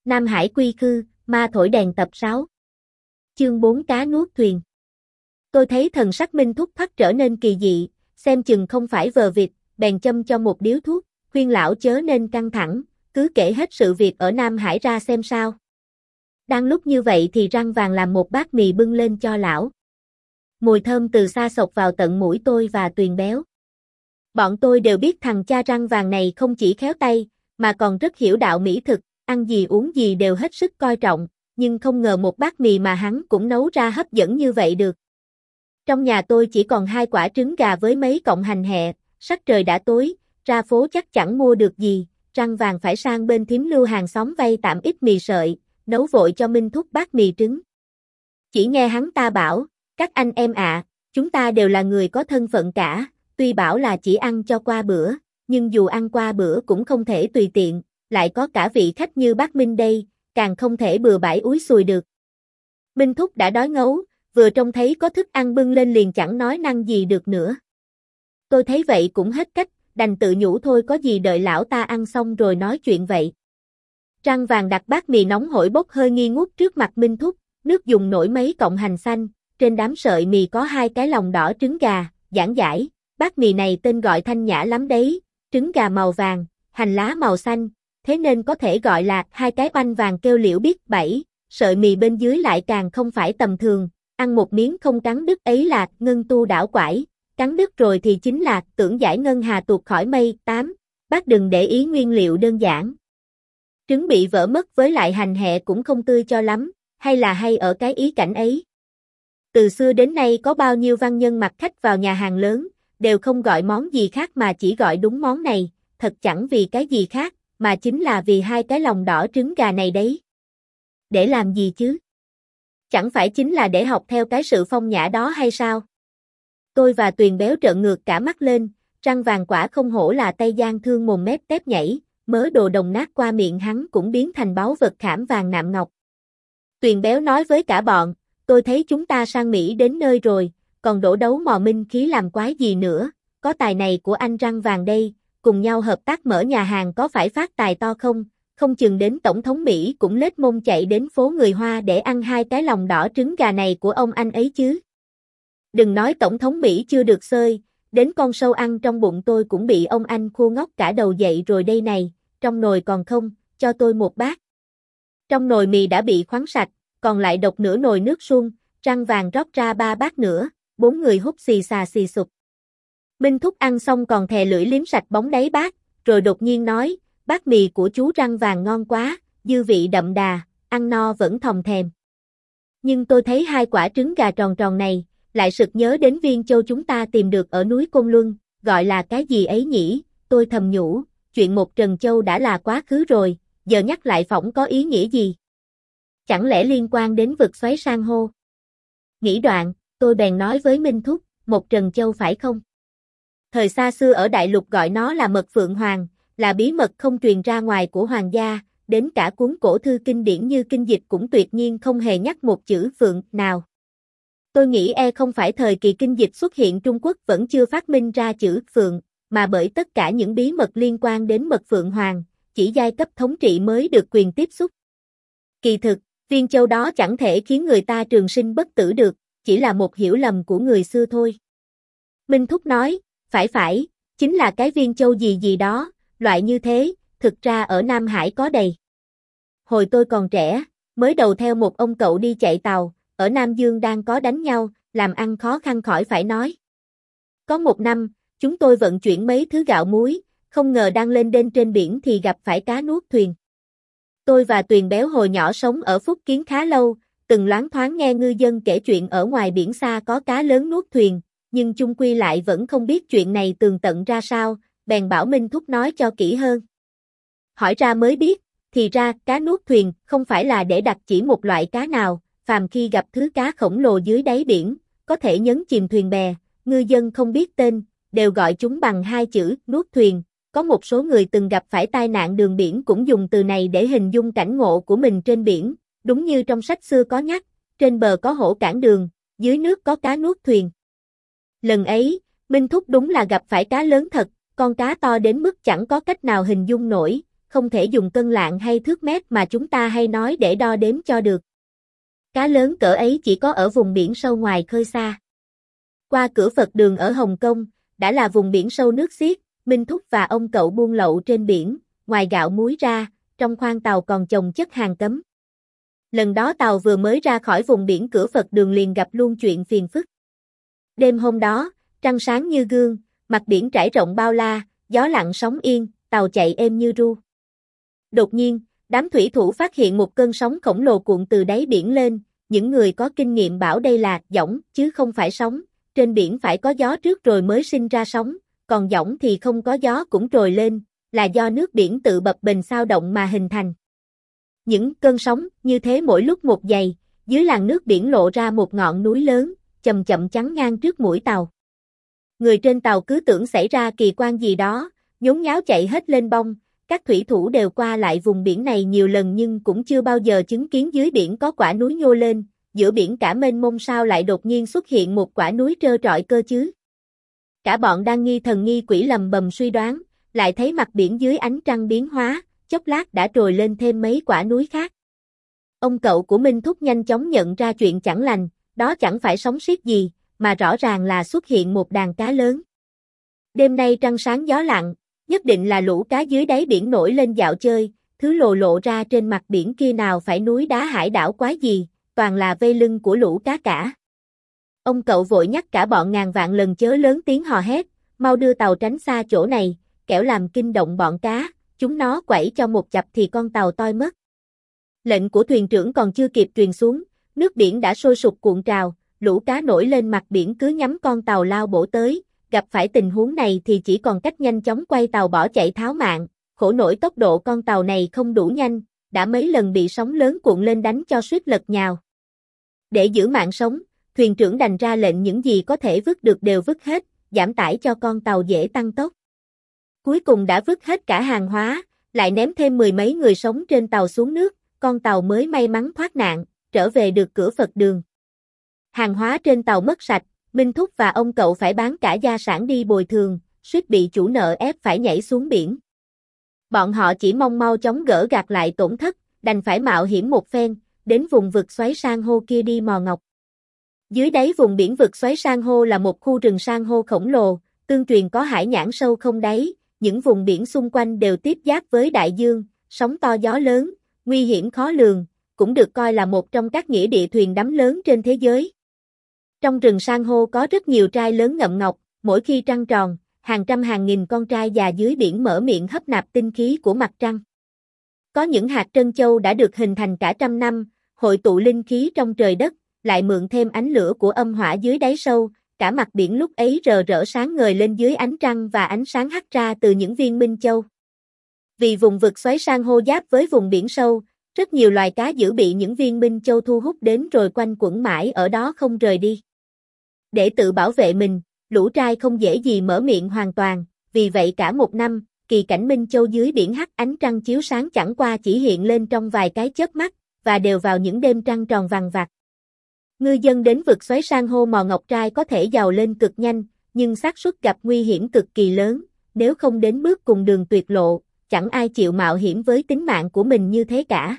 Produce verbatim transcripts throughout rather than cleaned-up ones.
Nam Hải quy khư, ma thổi đèn tập sáu. Chương bốn cá nuốt thuyền. Tôi thấy thần sắc Minh Thúc thoát trở nên kỳ dị, xem chừng không phải vờ vịt, bèn châm cho một điếu thuốc, khuyên lão chớ nên căng thẳng, cứ kể hết sự việc ở Nam Hải ra xem sao. Đang lúc như vậy thì Răng Vàng làm một bát mì bưng lên cho lão. Mùi thơm từ xa xộc vào tận mũi tôi và Tuyền Béo. Bọn tôi đều biết thằng cha Răng Vàng này không chỉ khéo tay, mà còn rất hiểu đạo mỹ thực, ăn gì uống gì đều hết sức coi trọng, nhưng không ngờ một bát mì mà hắn cũng nấu ra hấp dẫn như vậy được. Trong nhà tôi chỉ còn hai quả trứng gà với mấy cọng hành hẹ, sắc trời đã tối, ra phố chắc chẳng mua được gì, Răng Vàng phải sang bên thím Lưu hàng xóm vay tạm ít mì sợi, nấu vội cho Minh Thúc bát mì trứng. Chỉ nghe hắn ta bảo, các anh em ạ, chúng ta đều là người có thân phận cả, tuy bảo là chỉ ăn cho qua bữa, nhưng dù ăn qua bữa cũng không thể tùy tiện, lại có cả vị khách như bác Minh đây, càng không thể bừa bãi úi xùi được. Minh Thúc đã đói ngấu, vừa trông thấy có thức ăn bưng lên liền chẳng nói năng gì được nữa. Tôi thấy vậy cũng hết cách, đành tự nhủ thôi có gì đợi lão ta ăn xong rồi nói chuyện vậy. Răng Vàng đặt bát mì nóng hổi bốc hơi nghi ngút trước mặt Minh Thúc, nước dùng nổi mấy cọng hành xanh, trên đám sợi mì có hai cái lòng đỏ trứng gà, giảng giải, bát mì này tên gọi thanh nhã lắm đấy, trứng gà màu vàng, hành lá màu xanh, thế nên có thể gọi là hai cái banh vàng kêu liễu biết bảy, sợi mì bên dưới lại càng không phải tầm thường, ăn một miếng không cắn đứt ấy là ngân tu đảo quải, cắn đứt rồi thì chính là tưởng giải ngân hà tuột khỏi mây. Tám. Bác đừng để ý nguyên liệu đơn giản. Trứng bị vỡ mất với lại hành hẹ cũng không tươi cho lắm, hay là hay ở cái ý cảnh ấy. Từ xưa đến nay có bao nhiêu văn nhân mặc khách vào nhà hàng lớn, đều không gọi món gì khác mà chỉ gọi đúng món này, thật chẳng vì cái gì khác, mà chính là vì hai cái lòng đỏ trứng gà này đấy. Để làm gì chứ? Chẳng phải chính là để học theo cái sự phong nhã đó hay sao? Tôi và Tuyền Béo trợn ngược cả mắt lên, Răng Vàng quả không hổ là Tây Giang thương mồm mép tép nhảy, mớ đồ đồng nát qua miệng hắn cũng biến thành báu vật khảm vàng nạm ngọc. Tuyền Béo nói với cả bọn, tôi thấy chúng ta sang Mỹ đến nơi rồi, còn đổ đấu mò minh khí làm quái gì nữa, có tài này của anh Răng Vàng đây, cùng nhau hợp tác mở nhà hàng có phải phát tài to không, không chừng đến Tổng thống Mỹ cũng lết mông chạy đến phố người Hoa để ăn hai cái lòng đỏ trứng gà này của ông anh ấy chứ. Đừng nói Tổng thống Mỹ chưa được xơi, đến con sâu ăn trong bụng tôi cũng bị ông anh khô ngóc cả đầu dậy rồi đây này, trong nồi còn không, cho tôi một bát. Trong nồi mì đã bị khoáng sạch, còn lại độc nửa nồi nước suông, Răng Vàng rót ra ba bát nữa, bốn người hút xì xà xì sụp. Minh Thúc ăn xong còn thè lưỡi liếm sạch bóng đáy bát, rồi đột nhiên nói, bát mì của chú Răng Vàng ngon quá, dư vị đậm đà, ăn no vẫn thòng thèm. Nhưng tôi thấy hai quả trứng gà tròn tròn này, lại sực nhớ đến viên châu chúng ta tìm được ở núi Côn Luân, gọi là cái gì ấy nhỉ, tôi thầm nhủ, chuyện một trần châu đã là quá khứ rồi, giờ nhắc lại phỏng có ý nghĩa gì? Chẳng lẽ liên quan đến vực xoáy san hô? Nghĩ đoạn, tôi bèn nói với Minh Thúc, một trần châu phải không? Thời xa xưa ở Đại Lục gọi nó là mật phượng hoàng, là bí mật không truyền ra ngoài của hoàng gia, đến cả cuốn cổ thư kinh điển như kinh dịch cũng tuyệt nhiên không hề nhắc một chữ phượng nào. Tôi nghĩ e không phải thời kỳ kinh dịch xuất hiện Trung Quốc vẫn chưa phát minh ra chữ phượng, mà bởi tất cả những bí mật liên quan đến mật phượng hoàng, chỉ giai cấp thống trị mới được quyền tiếp xúc. Kỳ thực, viên châu đó chẳng thể khiến người ta trường sinh bất tử được, chỉ là một hiểu lầm của người xưa thôi. Minh Thúc nói, phải phải, chính là cái viên châu gì gì đó, loại như thế, thực ra ở Nam Hải có đầy. Hồi tôi còn trẻ, mới đầu theo một ông cậu đi chạy tàu, ở Nam Dương đang có đánh nhau, làm ăn khó khăn khỏi phải nói. Có một năm, chúng tôi vận chuyển mấy thứ gạo muối, không ngờ đang lên đên trên biển thì gặp phải cá nuốt thuyền. Tôi và Tuyền Béo hồi nhỏ sống ở Phúc Kiến khá lâu, từng loáng thoáng nghe ngư dân kể chuyện ở ngoài biển xa có cá lớn nuốt thuyền, nhưng chung quy lại vẫn không biết chuyện này tường tận ra sao, bèn bảo Minh Thúc nói cho kỹ hơn. Hỏi ra mới biết, thì ra cá nuốt thuyền không phải là để đặt chỉ một loại cá nào, phàm khi gặp thứ cá khổng lồ dưới đáy biển, có thể nhấn chìm thuyền bè, ngư dân không biết tên, đều gọi chúng bằng hai chữ nuốt thuyền. Có một số người từng gặp phải tai nạn đường biển cũng dùng từ này để hình dung cảnh ngộ của mình trên biển, đúng như trong sách xưa có nhắc, trên bờ có hổ cản đường, dưới nước có cá nuốt thuyền. Lần ấy, Minh Thúc đúng là gặp phải cá lớn thật, con cá to đến mức chẳng có cách nào hình dung nổi, không thể dùng cân lạng hay thước mét mà chúng ta hay nói để đo đếm cho được. Cá lớn cỡ ấy chỉ có ở vùng biển sâu ngoài khơi xa. Qua cửa Phật đường ở Hồng Kông, đã là vùng biển sâu nước xiết, Minh Thúc và ông cậu buôn lậu trên biển, ngoài gạo muối ra, trong khoang tàu còn chồng chất hàng cấm. Lần đó tàu vừa mới ra khỏi vùng biển cửa Phật đường liền gặp luôn chuyện phiền phức. Đêm hôm đó, trăng sáng như gương, mặt biển trải rộng bao la, gió lặng sóng yên, tàu chạy êm như ru. Đột nhiên, đám thủy thủ phát hiện một cơn sóng khổng lồ cuộn từ đáy biển lên, những người có kinh nghiệm bảo đây là dõng chứ không phải sóng, trên biển phải có gió trước rồi mới sinh ra sóng, còn dõng thì không có gió cũng trồi lên, là do nước biển tự bập bềnh sao động mà hình thành. Những cơn sóng như thế mỗi lúc một dày, dưới làn nước biển lộ ra một ngọn núi lớn, chậm chậm chắn ngang trước mũi tàu. Người trên tàu cứ tưởng xảy ra kỳ quan gì đó, nhốn nháo chạy hết lên bông, các thủy thủ đều qua lại vùng biển này nhiều lần nhưng cũng chưa bao giờ chứng kiến dưới biển có quả núi nhô lên, giữa biển cả mênh mông sao lại đột nhiên xuất hiện một quả núi trơ trọi cơ chứ. Cả bọn đang nghi thần nghi quỷ lầm bầm suy đoán, lại thấy mặt biển dưới ánh trăng biến hóa, chốc lát đã trồi lên thêm mấy quả núi khác. Ông cậu của Minh Thúc nhanh chóng nhận ra chuyện chẳng lành, đó chẳng phải sóng xiết gì, mà rõ ràng là xuất hiện một đàn cá lớn. Đêm nay trăng sáng gió lặng, nhất định là lũ cá dưới đáy biển nổi lên dạo chơi, thứ lồ lộ ra trên mặt biển kia nào phải núi đá hải đảo quái gì, toàn là vây lưng của lũ cá cả. Ông cậu vội nhắc cả bọn ngàn vạn lần chớ lớn tiếng hò hét, mau đưa tàu tránh xa chỗ này, kẻo làm kinh động bọn cá, chúng nó quẩy cho một chập thì con tàu toi mất. Lệnh của thuyền trưởng còn chưa kịp truyền xuống, nước biển đã sôi sục cuộn trào, lũ cá nổi lên mặt biển cứ nhắm con tàu lao bổ tới, gặp phải tình huống này thì chỉ còn cách nhanh chóng quay tàu bỏ chạy tháo mạng, khổ nổi tốc độ con tàu này không đủ nhanh, đã mấy lần bị sóng lớn cuộn lên đánh cho suýt lật nhào. Để giữ mạng sống, thuyền trưởng đành ra lệnh những gì có thể vứt được đều vứt hết, giảm tải cho con tàu dễ tăng tốc. Cuối cùng đã vứt hết cả hàng hóa, lại ném thêm mười mấy người sống trên tàu xuống nước, con tàu mới may mắn thoát nạn, trở về được cửa Phật đường. Hàng hóa trên tàu mất sạch, Minh Thúc và ông cậu phải bán cả gia sản đi bồi thường, suýt bị chủ nợ ép phải nhảy xuống biển. Bọn họ chỉ mong mau chóng gỡ gạc lại tổn thất, đành phải mạo hiểm một phen, đến vùng vực xoáy san hô kia đi mò ngọc. Dưới đáy vùng biển vực xoáy san hô là một khu rừng san hô khổng lồ, tương truyền có hải nhãn sâu không đáy, những vùng biển xung quanh đều tiếp giáp với đại dương, sóng to gió lớn, nguy hiểm khó lường, cũng được coi là một trong các nghĩa địa thuyền đắm lớn trên thế giới. Trong rừng san hô có rất nhiều trai lớn ngậm ngọc, mỗi khi trăng tròn, hàng trăm hàng nghìn con trai già dưới biển mở miệng hấp nạp tinh khí của mặt trăng. Có những hạt trân châu đã được hình thành cả trăm năm, hội tụ linh khí trong trời đất, lại mượn thêm ánh lửa của âm hỏa dưới đáy sâu, cả mặt biển lúc ấy rờ rỡ sáng ngời lên dưới ánh trăng và ánh sáng hắt ra từ những viên minh châu. Vì vùng vực xoáy san hô giáp với vùng biển sâu, rất nhiều loài cá dữ bị những viên minh châu thu hút đến rồi quanh quẩn mãi ở đó không rời đi. Để tự bảo vệ mình, lũ trai không dễ gì mở miệng hoàn toàn, vì vậy cả một năm, kỳ cảnh minh châu dưới biển hắt ánh trăng chiếu sáng chẳng qua chỉ hiện lên trong vài cái chớp mắt, và đều vào những đêm trăng tròn vằng vặc. Ngư dân đến vực xoáy san hô mò ngọc trai có thể giàu lên cực nhanh, nhưng xác suất gặp nguy hiểm cực kỳ lớn, nếu không đến bước cùng đường tuyệt lộ, chẳng ai chịu mạo hiểm với tính mạng của mình như thế cả.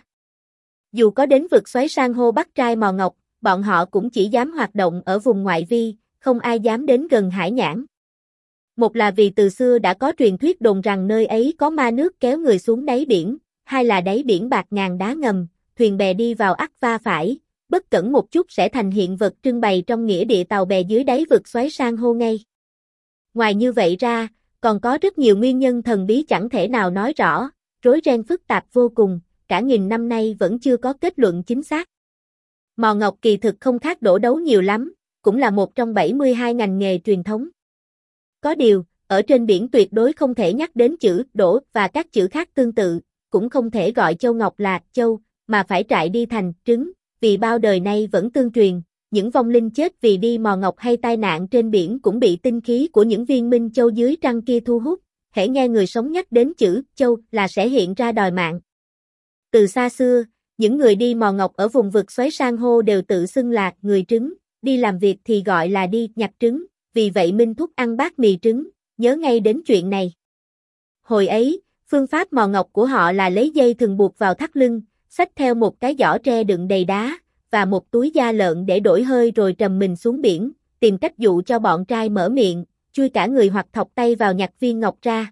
Dù có đến vực xoáy san hô bắt trai mò ngọc, bọn họ cũng chỉ dám hoạt động ở vùng ngoại vi, không ai dám đến gần hải nhãn. Một là vì từ xưa đã có truyền thuyết đồn rằng nơi ấy có ma nước kéo người xuống đáy biển, hai là đáy biển bạc ngàn đá ngầm, thuyền bè đi vào ắt va phải, bất cẩn một chút sẽ thành hiện vật trưng bày trong nghĩa địa tàu bè dưới đáy vực xoáy san hô ngay. Ngoài như vậy ra, còn có rất nhiều nguyên nhân thần bí chẳng thể nào nói rõ, rối ren phức tạp vô cùng, cả nghìn năm nay vẫn chưa có kết luận chính xác. Mò ngọc kỳ thực không khác đổ đấu nhiều lắm, cũng là một trong bảy mươi hai ngành nghề truyền thống. Có điều, ở trên biển tuyệt đối không thể nhắc đến chữ đổ và các chữ khác tương tự, cũng không thể gọi châu ngọc là châu, mà phải trại đi thành trứng, vì bao đời nay vẫn tương truyền, những vong linh chết vì đi mò ngọc hay tai nạn trên biển cũng bị tinh khí của những viên minh châu dưới trăng kia thu hút, hễ nghe người sống nhắc đến chữ châu là sẽ hiện ra đòi mạng. Từ xa xưa, những người đi mò ngọc ở vùng vực xoáy san hô đều tự xưng là người trứng, đi làm việc thì gọi là đi nhặt trứng, vì vậy Minh Thúc ăn bát mì trứng, nhớ ngay đến chuyện này. Hồi ấy, Phương pháp mò ngọc của họ là lấy dây thừng buộc vào thắt lưng, xách theo một cái giỏ tre đựng đầy đá, và một túi da lợn để đổi hơi rồi trầm mình xuống biển, tìm cách dụ cho bọn trai mở miệng, chui cả người hoặc thọc tay vào nhặt viên ngọc ra.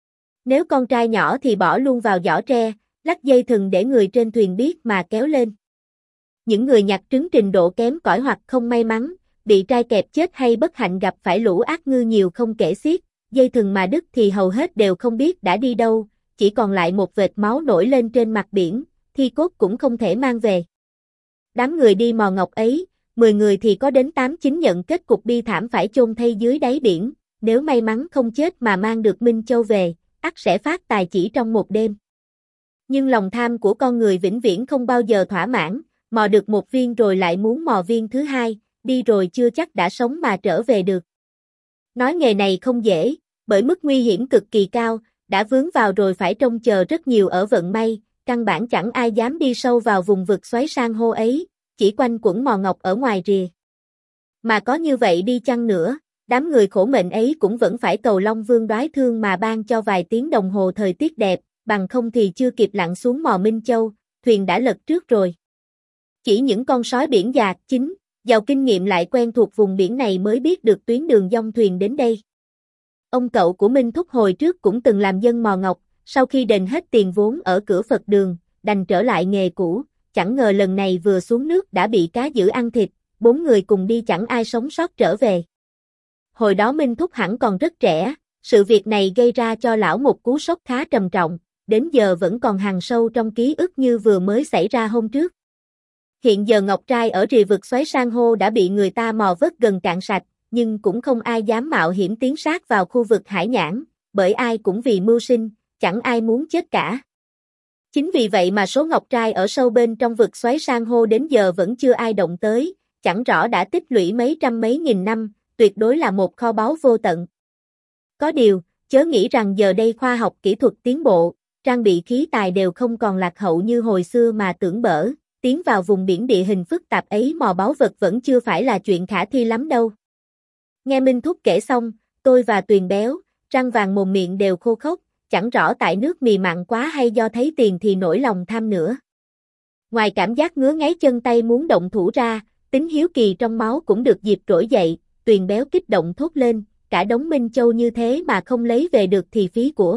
Nếu con trai nhỏ thì bỏ luôn vào giỏ tre, lắc dây thừng để người trên thuyền biết mà kéo lên. Những người nhặt trứng trình độ kém cỏi hoặc không may mắn, bị trai kẹp chết hay bất hạnh gặp phải lũ ác ngư nhiều không kể xiết, dây thừng mà đứt thì hầu hết đều không biết đã đi đâu, chỉ còn lại một vệt máu nổi lên trên mặt biển, thi cốt cũng không thể mang về. Đám người đi mò ngọc ấy, mười người thì có đến tám chín nhận kết cục bi thảm phải chôn thây dưới đáy biển, nếu may mắn không chết mà mang được Minh Châu về, ắt sẽ phát tài chỉ trong một đêm. Nhưng lòng tham của con người vĩnh viễn không bao giờ thỏa mãn, mò được một viên rồi lại muốn mò viên thứ hai, đi rồi chưa chắc đã sống mà trở về được. Nói nghề này không dễ, bởi mức nguy hiểm cực kỳ cao, đã vướng vào rồi phải trông chờ rất nhiều ở vận may, căn bản chẳng ai dám đi sâu vào vùng vực xoáy san hô ấy, chỉ quanh quẩn mò ngọc ở ngoài rìa. Mà có như vậy đi chăng nữa, đám người khổ mệnh ấy cũng vẫn phải cầu Long Vương đoái thương mà ban cho vài tiếng đồng hồ thời tiết đẹp, bằng không thì chưa kịp lặn xuống mò Minh Châu, thuyền đã lật trước rồi. Chỉ những con sói biển già chính, giàu kinh nghiệm lại quen thuộc vùng biển này mới biết được tuyến đường dông thuyền đến đây. Ông cậu của Minh Thúc hồi trước cũng từng làm dân mò ngọc, sau khi đền hết tiền vốn ở cửa Phật đường, đành trở lại nghề cũ, chẳng ngờ lần này vừa xuống nước đã bị cá dữ ăn thịt, bốn người cùng đi chẳng ai sống sót trở về. Hồi đó Minh Thúc hẳn còn rất trẻ, sự việc này gây ra cho lão một cú sốc khá trầm trọng, đến giờ vẫn còn hằn sâu trong ký ức như vừa mới xảy ra hôm trước. Hiện giờ ngọc trai ở rìa vực xoáy san hô đã bị người ta mò vớt gần cạn sạch, nhưng cũng không ai dám mạo hiểm tiến sát vào khu vực hải nhãn, bởi ai cũng vì mưu sinh, chẳng ai muốn chết cả. Chính vì vậy mà số ngọc trai ở sâu bên trong vực xoáy san hô đến giờ vẫn chưa ai động tới, chẳng rõ đã tích lũy mấy trăm mấy nghìn năm, tuyệt đối là một kho báu vô tận. Có điều, chớ nghĩ rằng giờ đây khoa học kỹ thuật tiến bộ, trang bị khí tài đều không còn lạc hậu như hồi xưa mà tưởng bở, tiến vào vùng biển địa hình phức tạp ấy mò báu vật vẫn chưa phải là chuyện khả thi lắm đâu. Nghe Minh Thúc kể xong, tôi và Tuyền Béo, răng vàng mồm miệng đều khô khốc, chẳng rõ tại nước mì mặn quá hay do thấy tiền thì nổi lòng tham nữa. Ngoài cảm giác ngứa ngáy chân tay muốn động thủ ra, tính hiếu kỳ trong máu cũng được dịp trỗi dậy, Tuyền Béo kích động thốt lên, cả đống Minh Châu như thế mà không lấy về được thì phí của.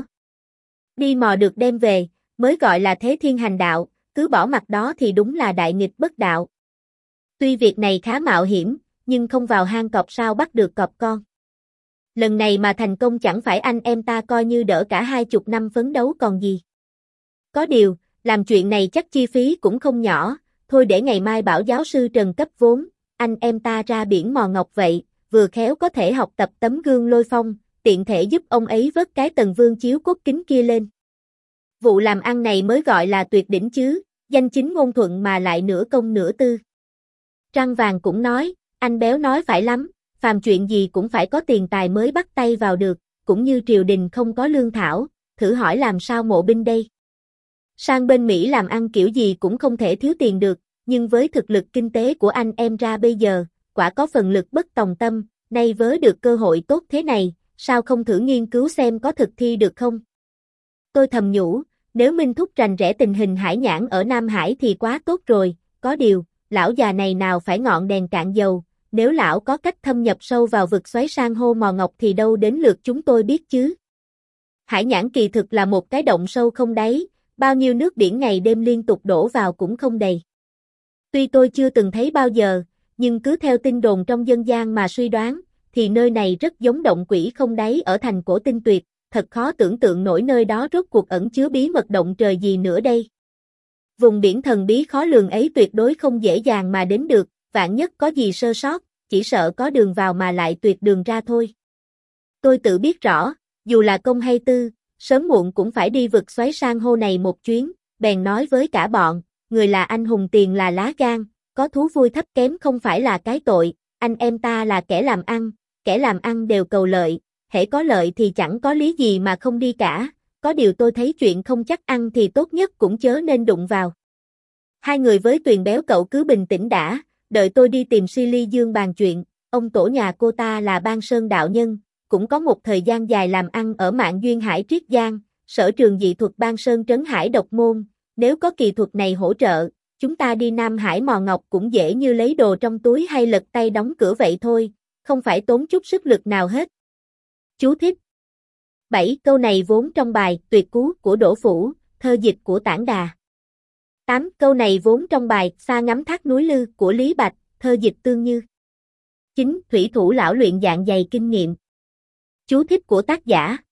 Đi mò được đem về, mới gọi là thế thiên hành đạo, cứ bỏ mặt đó thì đúng là đại nghịch bất đạo. Tuy việc này khá mạo hiểm, nhưng không vào hang cọp sao bắt được cọp con. Lần này mà thành công chẳng phải anh em ta coi như đỡ cả hai chục năm phấn đấu còn gì. Có điều, làm chuyện này chắc chi phí cũng không nhỏ, thôi để ngày mai bảo giáo sư Trần cấp vốn, anh em ta ra biển mò ngọc vậy, vừa khéo có thể học tập tấm gương Lôi Phong, tiện thể giúp ông ấy vớt cái tần vương chiếu cốt kính kia lên. Vụ làm ăn này mới gọi là tuyệt đỉnh chứ, danh chính ngôn thuận mà lại nửa công nửa tư. Trăng vàng cũng nói, anh Béo nói phải lắm, phàm chuyện gì cũng phải có tiền tài mới bắt tay vào được, cũng như triều đình không có lương thảo, thử hỏi làm sao mộ binh đây. Sang bên Mỹ làm ăn kiểu gì cũng không thể thiếu tiền được, nhưng với thực lực kinh tế của anh em ra bây giờ, quả có phần lực bất tòng tâm, nay vớ được cơ hội tốt thế này, sao không thử nghiên cứu xem có thực thi được không? Tôi thầm nhủ, nếu Minh Thúc rành rẽ tình hình hải nhãn ở Nam Hải thì quá tốt rồi, có điều, lão già này nào phải ngọn đèn cạn dầu, nếu lão có cách thâm nhập sâu vào vực xoáy san hô mò ngọc thì đâu đến lượt chúng tôi biết chứ. Hải nhãn kỳ thực là một cái động sâu không đáy, bao nhiêu nước biển ngày đêm liên tục đổ vào cũng không đầy. Tuy tôi chưa từng thấy bao giờ, nhưng cứ theo tin đồn trong dân gian mà suy đoán, thì nơi này rất giống động quỷ không đáy ở thành Cổ Tinh Tuyệt, thật khó tưởng tượng nổi nơi đó rốt cuộc ẩn chứa bí mật động trời gì nữa đây. Vùng biển thần bí khó lường ấy tuyệt đối không dễ dàng mà đến được, vạn nhất có gì sơ sót, chỉ sợ có đường vào mà lại tuyệt đường ra thôi. Tôi tự biết rõ, dù là công hay tư, sớm muộn cũng phải đi vực xoáy san hô này một chuyến, bèn nói với cả bọn, người là anh hùng tiền là lá gan, có thú vui thấp kém không phải là cái tội, anh em ta là kẻ làm ăn, kẻ làm ăn đều cầu lợi, hễ có lợi thì chẳng có lý gì mà không đi cả, có điều tôi thấy chuyện không chắc ăn thì tốt nhất cũng chớ nên đụng vào. Hai người với Tuyền Béo cậu cứ bình tĩnh đã, đợi tôi đi tìm Silly Dương bàn chuyện, ông tổ nhà cô ta là Ban Sơn đạo nhân, cũng có một thời gian dài làm ăn ở Mạn Duyên Hải Triết Giang, sở trường dị thuật Ban Sơn Trấn Hải độc môn, nếu có kỳ thuật này hỗ trợ, chúng ta đi Nam Hải mò ngọc cũng dễ như lấy đồ trong túi hay lật tay đóng cửa vậy thôi, không phải tốn chút sức lực nào hết. Chú thích. bảy. Câu này vốn trong bài Tuyệt Cú của Đỗ Phủ, thơ dịch của Tản Đà. tám. Câu này vốn trong bài Xa ngắm thác núi Lư của Lý Bạch, thơ dịch Tương Như. chín. Thủy thủ lão luyện dạng dày kinh nghiệm. Chú thích của tác giả.